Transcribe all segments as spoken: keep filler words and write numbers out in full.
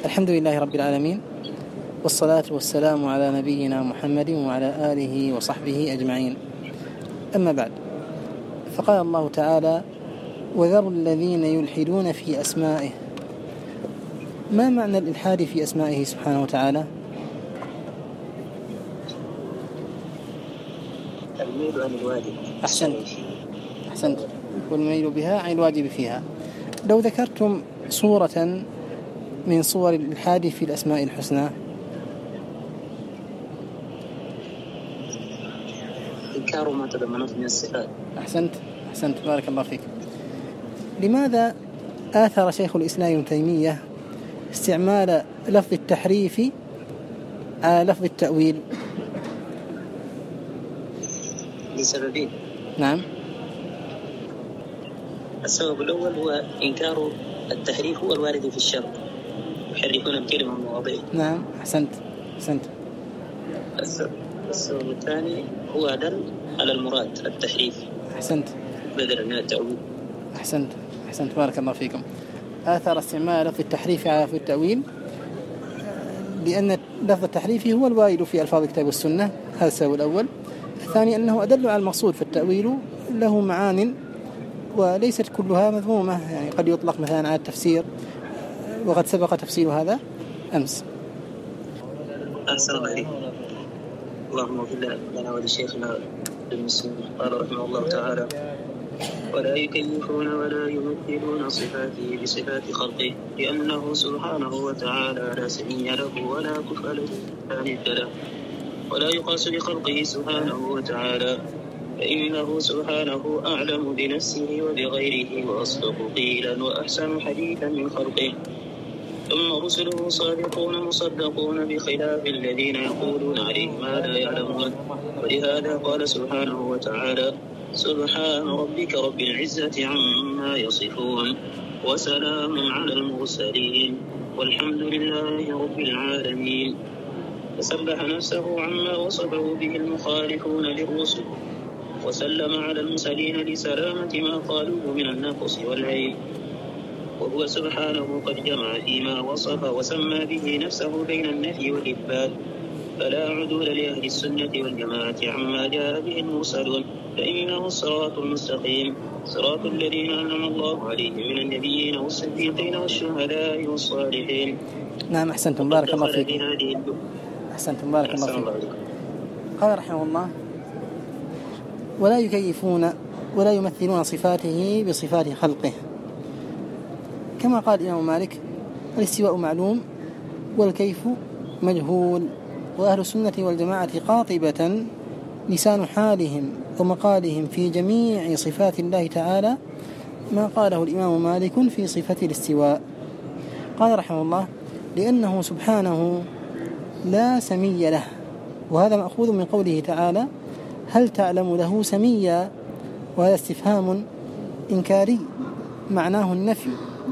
الحمد لله رب العالمين، والصلاة والسلام على نبينا محمد وعلى آله وصحبه أجمعين. أما بعد، فقال الله تعالى: وذروا الذين يلحدون في أسمائه. ما معنى الإلحاد في أسمائه سبحانه وتعالى؟ الميل عن الواجب. أحسنت أحسنت والميل بها عن الواجب فيها. لو ذكرتم صورة من صور الإلحاد في الأسماء الحسنى. إنكار ما تضمنته من الصفات. أحسنت أحسنت بارك الله فيك. لماذا آثر شيخ الإسلام ابن تيمية استعمال لفظ التحريف على لفظ التأويل؟ لسببين. نعم. السبب الأول هو إنكار التحريف هو الوارد في الشرع، يحرفون الكلمة من مواضعه. نعم أحسنت أحسنت. السبب الثاني هو دل على المراد التحريف. أحسنت. بدلا من التأويل. أحسنت أحسنت بارك الله فيكم. آثر استعمال لفظ التحريف على لفظ التأويل لأن لفظ التحريف هو الوارد في ألفاظ الكتاب والسنة، هذا السبب الأول. الثاني أنه أدل على المقصود، فالتأويل له معان وليست كلها مذمومة، يعني قد يطلق مثلا على التفسير، وقد سبق تفسير هذا أمس. أحسن الله. اللهم اغفر لنا ولشيخنا المسلم. قال رحمه الله تعالى: ولا يكيفون ولا يمثلون صفاته بصفات خلقه، لأنه سبحانه وتعالى لا سمي له ولا كفء له لا ند له، ولا يقاس بخلقه سبحانه وتعالى، فإنه سبحانه أعلم بنفسه وبغيره وأصدق قيلا وأحسن حديثا من خلقه. ثم رسله صادقون مصدقون بخلاف الذين يقولون عليه ما لا يعلمون. ولهذا قال سبحانه وتعالى: سبحان ربك رب العزة عما يصفون وسلام على المرسلين والحمد لله رب العالمين. فسبح نفسه عما وصفه به المخالفون للرسل، وسلم على المرسلين لسلامة ما قالوه من النقص والعيب. وهو سبحانه قد جمع فيما وصف وسمى به نفسه بين النفي والإثبات، فلا عدول لأهل السنة والجماعة عما جاء به المرسلون، فإنه الصراط المستقيم، صراط الذين أنعم الله عليهم من النبيين والصديقين والشهداء والصالحين. نعم أحسنتم بارك الله فيك. أحسنتم بارك الله فيك. قال رحمه الله: ولا يكيفون ولا يمثلون صفاته بصفات خلقه. كما قال الإمام مالك: الاستواء معلوم والكيف مجهول. وأهل السنة والجماعة قاطبة لسان حالهم ومقالهم في جميع صفات الله تعالى ما قاله الإمام مالك في صفة الاستواء. قال رحمه الله: لأنه سبحانه لا سمي له، وهذا مأخوذ من قوله تعالى: هل تعلم له سميا؟ وهذا استفهام إنكاري معناه النفي.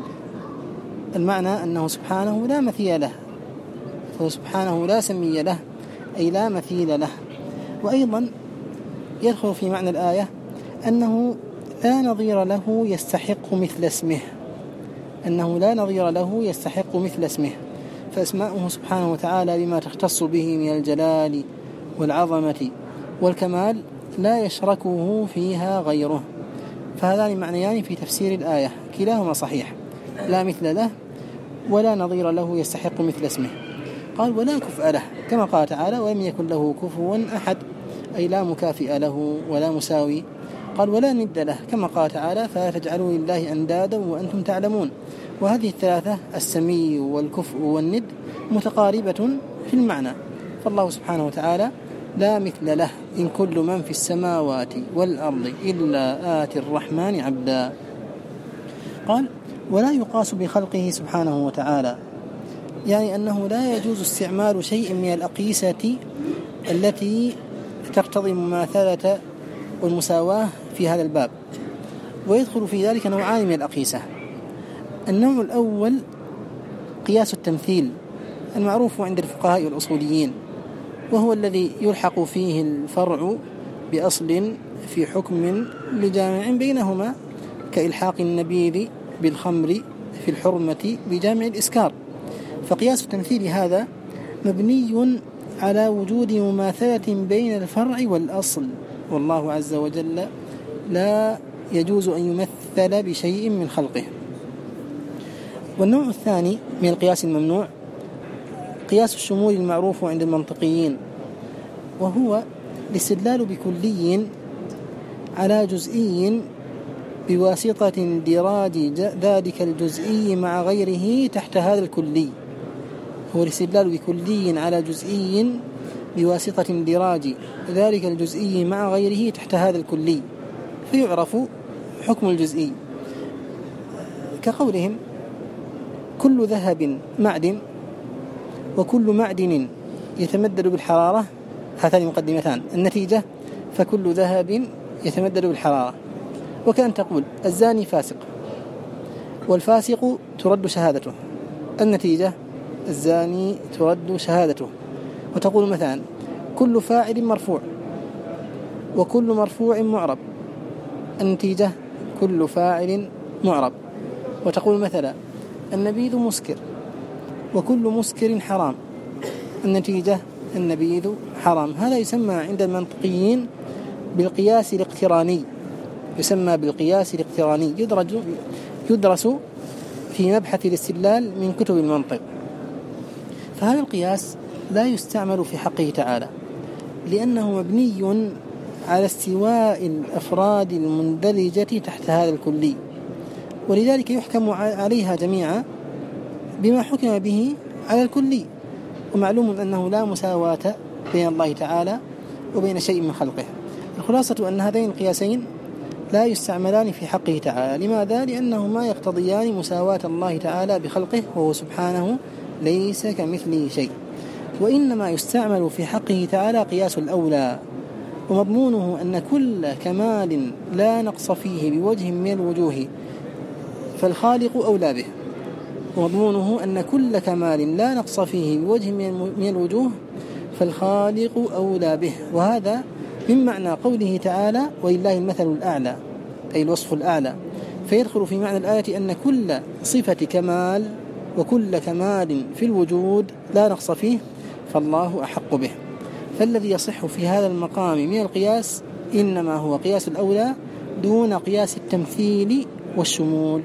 المعنى أنه سبحانه لا مثيل له، فهو سبحانه لا سمي له أي لا مثيل له. وأيضا يدخل في معنى الآية أنه لا نظير له يستحق مثل اسمه، أنه لا نظير له يستحق مثل اسمه، فأسماؤه سبحانه وتعالى بما تختص به من الجلال والعظمة والكمال لا يشركه فيها غيره. فهذان معنيان في تفسير الآية، كلاهما صحيح، لا مثل له ولا نظير له يستحق مثل اسمه. قال: ولا كفء له، كما قال تعالى: ولم يكن له كفوا أحد، أي لا مكافئ له ولا مساوي. قال: ولا ند له، كما قال تعالى: فلا تجعلوا لله أندادا وأنتم تعلمون. وهذه الثلاثة، السمي والكفء والند، متقاربة في المعنى. فالله سبحانه وتعالى لا مثل له، إن كل من في السماوات والأرض إلا آتي الرحمن عبدا. قال: ولا يقاس بخلقه سبحانه وتعالى، يعني أنه لا يجوز استعمال شيء من الأقيسة التي تقتضي المماثلة والمساواة في هذا الباب. ويدخل في ذلك نوعان من الأقيسة. النوع الأول قياس التمثيل المعروف عند الفقهاء والأصوليين، وهو الذي يلحق فيه الفرع بأصل في حكم لجامع بينهما، كإلحاق النبيذ بالخمر في الحرمة بجامع الإسكار. فقياس التمثيل هذا مبني على وجود مماثلة بين الفرع والأصل، والله عز وجل لا يجوز أن يمثل بشيء من خلقه. والنوع الثاني من القياس الممنوع قياس الشمول المعروف عند المنطقيين، وهو الاستدلال بكلي على جزئي بواسطة اندراج ذلك الجزئي مع غيره تحت هذا الكلي. هو الاستدلال بكلي على جزئي بواسطة اندراج ذلك الجزئي مع غيره تحت هذا الكلي، فيعرف حكم الجزئي، كقولهم كل ذهب معدن وكل معدن يتمدد بالحرارة، هاتان مقدمتان. النتيجة فكل ذهب يتمدد بالحرارة. وكأن تقول الزاني فاسق والفاسق ترد شهادته، النتيجة الزاني ترد شهادته. وتقول مثلا كل فاعل مرفوع وكل مرفوع معرب، النتيجة كل فاعل معرب. وتقول مثلا النبيذ مسكر وكل مسكر حرام، النتيجة النبيذ حرام. هذا يسمى عند المنطقيين بالقياس الاقتراني، يسمى بالقياس الاقتراني، يدرج يدرس في مبحث الاستدلال من كتب المنطق. فهذا القياس لا يستعمل في حقه تعالى، لأنه مبني على استواء الأفراد المندرجة تحت هذا الكلي، ولذلك يحكم عليها جميعا بما حكم به على الكلي. ومعلوم أنه لا مساواة بين الله تعالى وبين شيء من خلقه. الخلاصة أن هذين القياسين لا يستعملان في حقه تعالى. لماذا؟ لأنهما يقتضيان مساواة الله تعالى بخلقه، وهو سبحانه ليس كمثله شيء. وإنما يستعمل في حقه تعالى قياس الأولى، ومضمونه أن كل كمال لا نقص فيه بوجه من الوجوه فالخالق أولى به. ومضمونه أن كل كمال لا نقص فيه بوجه من الوجوه فالخالق أولى به. وهذا من معنى قوله تعالى ولله المثل الأعلى، أي الوصف الأعلى. فيدخل في معنى الآية أن كل صفة كمال وكل كمال في الوجود لا نقص فيه فالله أحق به. فالذي يصح في هذا المقام من القياس إنما هو قياس الأولى دون قياس التمثيل والشمول.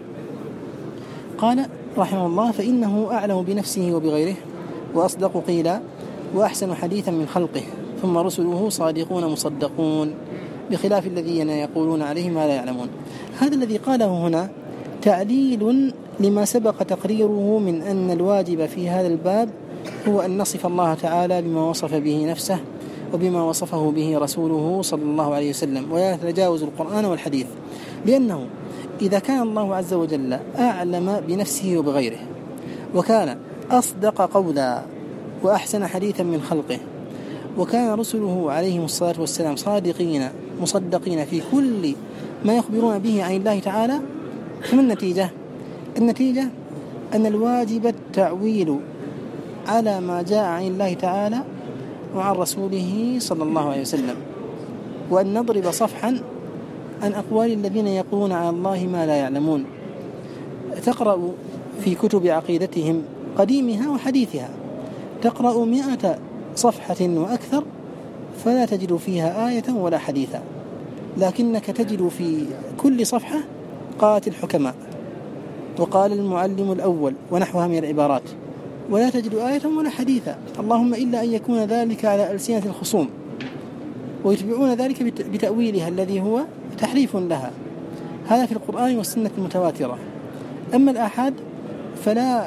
قال رحمه الله فإنه أعلم بنفسه وبغيره وأصدق قيلا وأحسن حديثا من خلقه، ثم رسله صادقون مصدقون، بخلاف الذين يقولون عليه ما لا يعلمون. هذا الذي قاله هنا تعليل لما سبق تقريره من أن الواجب في هذا الباب هو أن نصف الله تعالى بما وصف به نفسه وبما وصفه به رسوله صلى الله عليه وسلم، ولا نتجاوز القرآن والحديث. لأنه إذا كان الله عز وجل أعلم بنفسه وبغيره، وكان أصدق قولا وأحسن حديثا من خلقه، وكان رسله عليهم الصلاة والسلام صادقين مصدقين في كل ما يخبرون به عن الله تعالى، فما النتيجة؟ النتيجة أن الواجب التعويل على ما جاء عن الله تعالى وعن رسوله صلى الله عليه وسلم، وأن نضرب صفحا عن أقوال الذين يقولون على الله ما لا يعلمون. تقرأ في كتب عقيدتهم قديمها وحديثها، تقرأ مئة صفحة وأكثر فلا تجد فيها آية ولا حديثا، لكنك تجد في كل صفحة قالت الحكماء وقال المعلم الأول ونحوها من العبارات، ولا تجد آية ولا حديثا، اللهم إلا أن يكون ذلك على ألسنة الخصوم، ويتبعون ذلك بتأويلها الذي هو تحريف لها. هذا في القرآن والسنة المتواترة. أما الآحاد فلا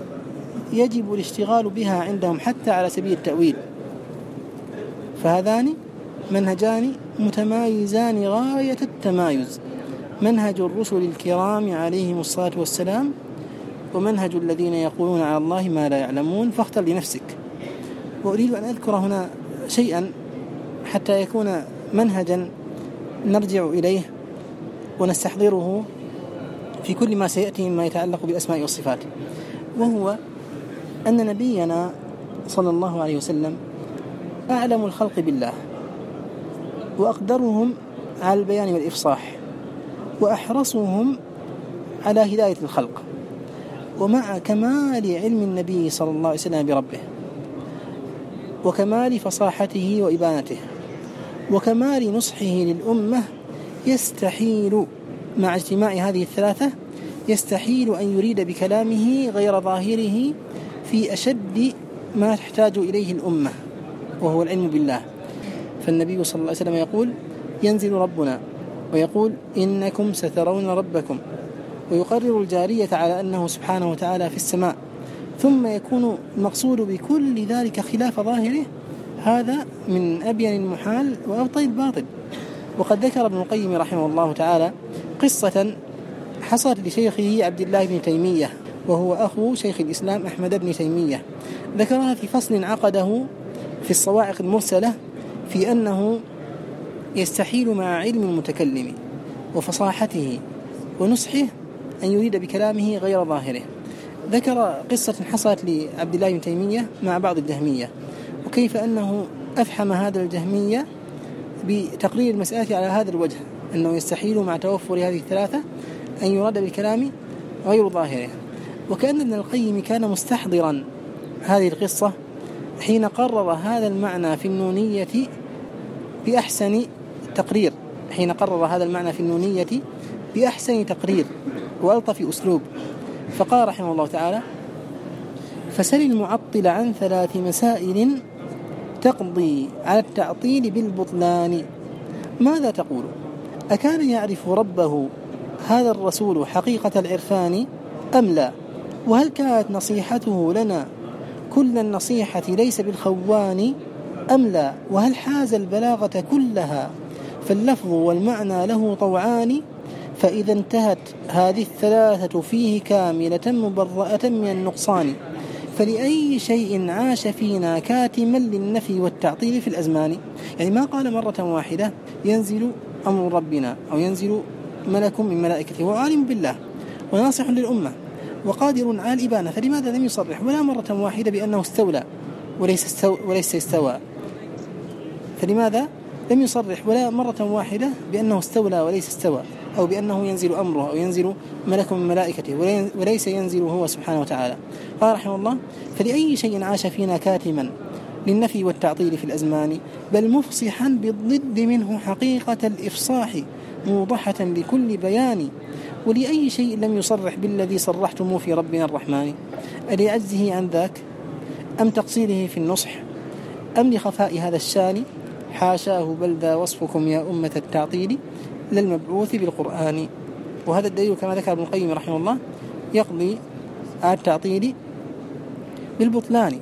يجب الاشتغال بها عندهم حتى على سبيل التأويل. فهذان منهجان متمايزان غاية التمايز، منهج الرسل الكرام عليهم الصلاة والسلام ومنهج الذين يقولون على الله ما لا يعلمون، فاختر لنفسك. وأريد أن أذكر هنا شيئا حتى يكون منهجا نرجع إليه ونستحضره في كل ما سيأتي مما يتعلق بالأسماء والصفات، وهو أن نبينا صلى الله عليه وسلم أعلم الخلق بالله وأقدرهم على البيان والإفصاح وأحرصهم على هداية الخلق، ومع كمال علم النبي صلى الله عليه وسلم بربه، وكمال فصاحته وإبانته، وكمال نصحه للأمة، يستحيل مع اجتماع هذه الثلاثة يستحيل أن يريد بكلامه غير ظاهره في أشد ما تحتاج إليه الأمة، وهو العلم بالله. فالنبي صلى الله عليه وسلم يقول: ينزل ربنا ويقول: إنكم سترون ربكم، ويقرر الجارية على أنه سبحانه وتعالى في السماء، ثم يكون المقصود بكل ذلك خلاف ظاهره. هذا من أبين المحال وأبطل الباطل. وقد ذكر ابن القيم رحمه الله تعالى قصة حصلت لشيخه عبد الله بن تيمية، وهو أخو شيخ الإسلام أحمد بن تيمية، ذكرها في فصل عقده في الصواعق المرسلة في أنه يستحيل مع علم المتكلم وفصاحته ونصحه أن يريد بكلامه غير ظاهره. ذكر قصة حصلت لعبد الله بن تيمية مع بعض الجهمية، وكيف أنه أفحم هذا الجهمية بتقرير المسألة على هذا الوجه، أنه يستحيل مع توفر هذه الثلاثة أن يراد بالكلام غير ظاهره. وكأن ابن القيم كان مستحضرا هذه القصة حين قرر هذا المعنى في النونية بأحسن تقرير حين قرر هذا المعنى في النونية بأحسن تقرير وألطف أسلوب. فقال رحمه الله تعالى: فسل المعطل عن ثلاث مسائل تقضي على التعطيل بالبطلان. ماذا تقول؟ أكان يعرف ربه هذا الرسول حقيقة العرفان أم لا؟ وهل كانت نصيحته لنا كل النصيحة ليس بالخوان أم لا؟ وهل حاز البلاغة كلها فاللفظ والمعنى له طوعان؟ فإذا انتهت هذه الثلاثة فيه كاملة مبرأة من النقصان، فلأي شيء عاش فينا كاتما للنفي والتعطيل في الأزمان. يعني ما قال مرة واحدة ينزل أمر ربنا أو ينزل ملك من ملائكته، هو عالم بالله وناصح للأمة وقادر على الإبانة، فلماذا لم يصرح ولا مرة واحدة بأنه استولى وليس استوى وليس استوى؟ فلماذا لم يصرح ولا مرة واحدة بأنه استولى وليس استوى، أو بأنه ينزل أمره أو ينزل ملك من ملائكته وليس ينزل هو سبحانه وتعالى؟ قال رحمه الله: فلأي شيء عاش فينا كاتما للنفي والتعطيل في الأزمان، بل مفصحا بالضد منه حقيقة الإفصاح موضحة لكل بيان. ولأي شيء لم يصرح بالذي صرحتم في ربنا الرحمن، ألعجزه عن ذاك أم تقصيره في النصح أم لخفاء هذا الشان؟ حاشاه بل ذا وصفكم يا أمة التعطيل للمبعوث بالقرآن. وهذا الدليل كما ذكر ابن القيم رحمه الله يقضي على التعطيل بالبطلان.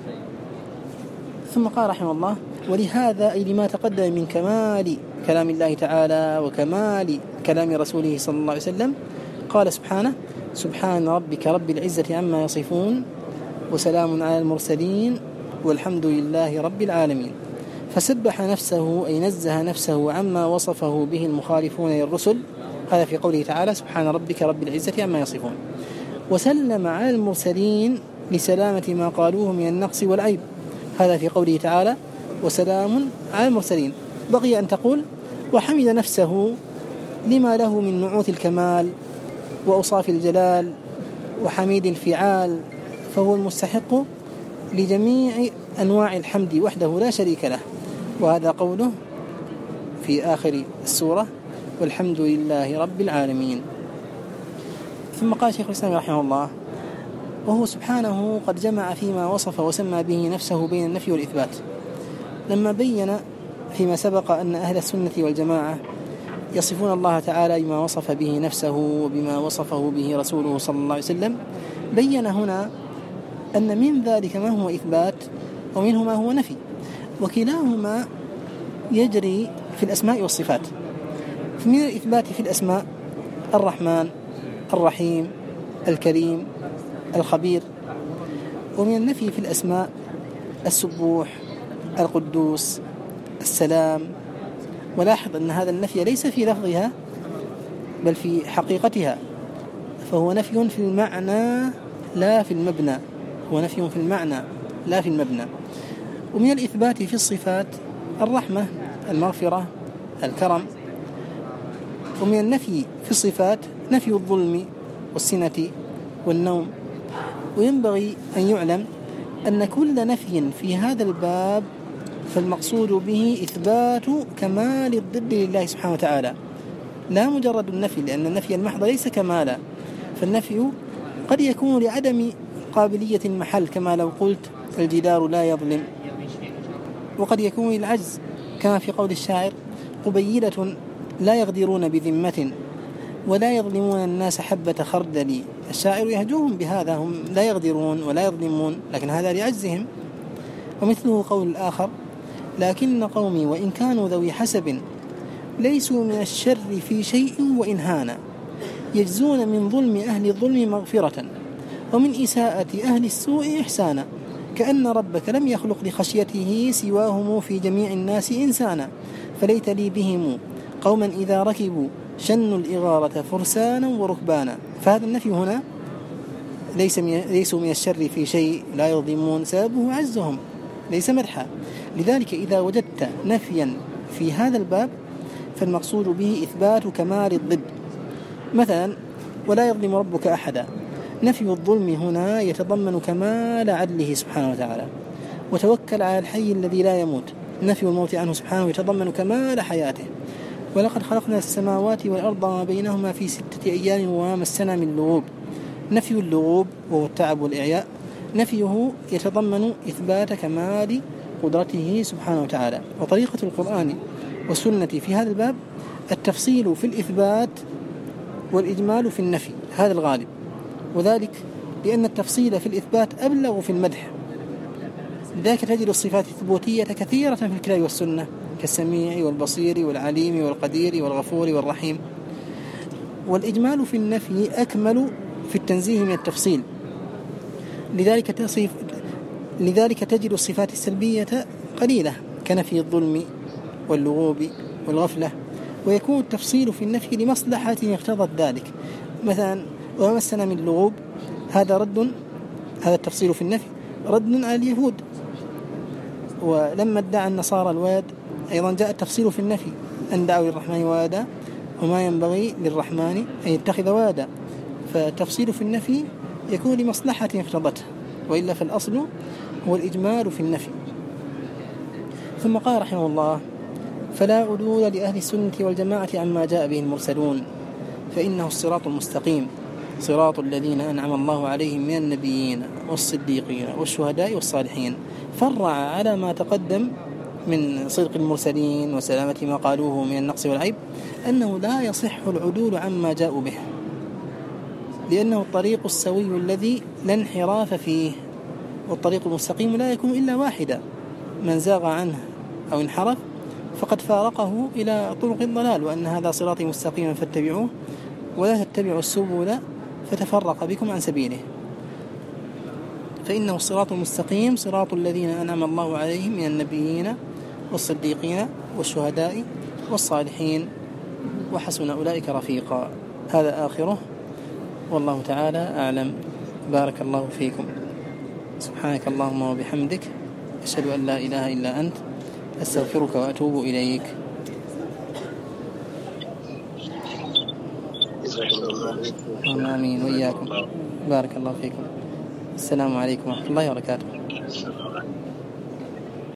ثم قال رحمه الله: ولهذا أي لما تقدم من كمال كلام الله تعالى وكمال كلام رسوله صلى الله عليه وسلم، قال سبحانه: سبحان ربك رب العزة عما يصفون وسلام على المرسلين والحمد لله رب العالمين. فسبح نفسه أي نزه نفسه عما وصفه به المخالفون للرسل، هذا في قوله تعالى: سبحان ربك رب العزة عما يصفون. وسلم على المرسلين لسلامة ما قالوه من النقص والعيب، هذا في قوله تعالى: وسلام على المرسلين. بقي أن تقول: وحمد نفسه لما له من نعوت الكمال وأوصاف الجلال وحميد الفعال، فهو المستحق لجميع أنواع الحمد وحده لا شريك له. وهذا قوله في آخر السورة: والحمد لله رب العالمين. ثم قال شيخ الإسلام رحمه الله: وهو سبحانه قد جمع فيما وصف وسمى به نفسه بين النفي والإثبات، لما بين فيما سبق أن أهل السنة والجماعة يصفون الله تعالى بما وصف به نفسه وبما وصفه به رسوله صلى الله عليه وسلم. بين هنا أن من ذلك ما هو إثبات ومنه ما هو نفي، وكلاهما يجري في الأسماء والصفات. فمن الإثبات في الأسماء الرحمن الرحيم الكريم الخبير، ومن النفي في الأسماء السبوح القدوس السلام. ولاحظ أن هذا النفي ليس في لفظها بل في حقيقتها، فهو نفي في المعنى لا في المبنى، هو نفي في المعنى لا في المبنى. ومن الإثبات في الصفات الرحمة المغفرة الكرم. ومن النفي في الصفات نفي الظلم والسنة والنوم وينبغي أن يعلم أن كل نفي في هذا الباب فالمقصود به إثبات كمال الضد لله سبحانه وتعالى، لا مجرد النفي، لأن النفي المحض ليس كمالا، فالنفي قد يكون لعدم قابلية المحل كما لو قلت الجدار لا يظلم، وقد يكون للعجز كما في قول الشاعر قبيلة لا يغدرون بذمة ولا يظلمون الناس حبة خردل. الشاعر يهجوهم بهذا، هم لا يغدرون ولا يظلمون، لكن هذا لعجزهم. ومثله قول الآخر لكن قومي وإن كانوا ذوي حسب ليسوا من الشر في شيء وإن هانا، يجزون من ظلم أهل الظلم مغفرة ومن إساءة أهل السوء إحسانا، كأن ربك لم يخلق لخشيته سواهم في جميع الناس إنسانا، فليت لي بهم قوما إذا ركبوا شنوا الإغارة فرسانا وركبانا. فهذا النفي هنا ليس من ليسوا من الشر في شيء، لا يظلمون، سببه عزهم ليس مدحا. لذلك إذا وجدت نفيا في هذا الباب فالمقصود به إثبات كمال الضد. مثلا ولا يظلم ربك أحدا، نفي الظلم هنا يتضمن كمال عدله سبحانه وتعالى. وتوكل على الحي الذي لا يموت، نفي الموت عنه سبحانه يتضمن كمال حياته. ولقد خلقنا السماوات والأرض وما بينهما في ستة أيام وما مسنا من لغوب، نفي اللغوب وهو التعب والإعياء نفيه يتضمن إثبات كمال قدرته سبحانه وتعالى. وطريقة القرآن والسنة في هذا الباب التفصيل في الإثبات والإجمال في النفي، هذا الغالب، وذلك لأن التفصيل في الإثبات أبلغ في المدح. لذلك تجد الصفات الثبوتية كثيرة في الكتاب والسنة كالسميع والبصير والعليم والقدير والغفور والرحيم. والإجمال في النفي أكمل في التنزيه من التفصيل. لذلك تصف لذلك تجد الصفات السلبية قليلة كنفي الظلم واللغوب والغفلة، ويكون التفصيل في النفي لمصلحة اقتضت ذلك. مثلا وما مسنا من لغوب، هذا رد، هذا التفصيل في النفي رد على اليهود. ولما ادعى النصارى الولد أيضا جاء التفصيل في النفي أن دعوا للرحمن ولدا وما ينبغي للرحمن أن يتخذ ولدا. فالتفصيل في النفي يكون لمصلحة اقتضته، وإلا فالأصل هو الإجمال في النفي. ثم قال رحمه الله فلا عدول لأهل السنة والجماعة عما جاء به المرسلون، فإنه الصراط المستقيم، صراط الذين أنعم الله عليهم من النبيين والصديقين والشهداء والصالحين. فرع على ما تقدم من صدق المرسلين وسلامة ما قالوه من النقص والعيب أنه لا يصح العدول عما جاءوا به، لأنه الطريق السوي الذي لا انحراف فيه، والطريق المستقيم لا يكون إلا واحدا، من زاغ عنه أو انحرف فقد فارقه إلى طرق الضلال، وأن هذا صراطي مستقيما فاتبعوه ولا تتبعوا السبل فتفرق بكم عن سبيله. فإنه الصراط المستقيم صراط الذين أنعم الله عليهم من النبيين والصديقين والشهداء والصالحين وحسن أولئك رفيقا. هذا آخره، والله تعالى أعلم. بارك الله فيكم. سبحانك اللهم وبحمدك، أشهد أن لا إله إلا أنت، أستغفرك وأتوب إليك. آمين وإياكم. بارك الله فيكم. السلام عليكم ورحمة الله وبركاته.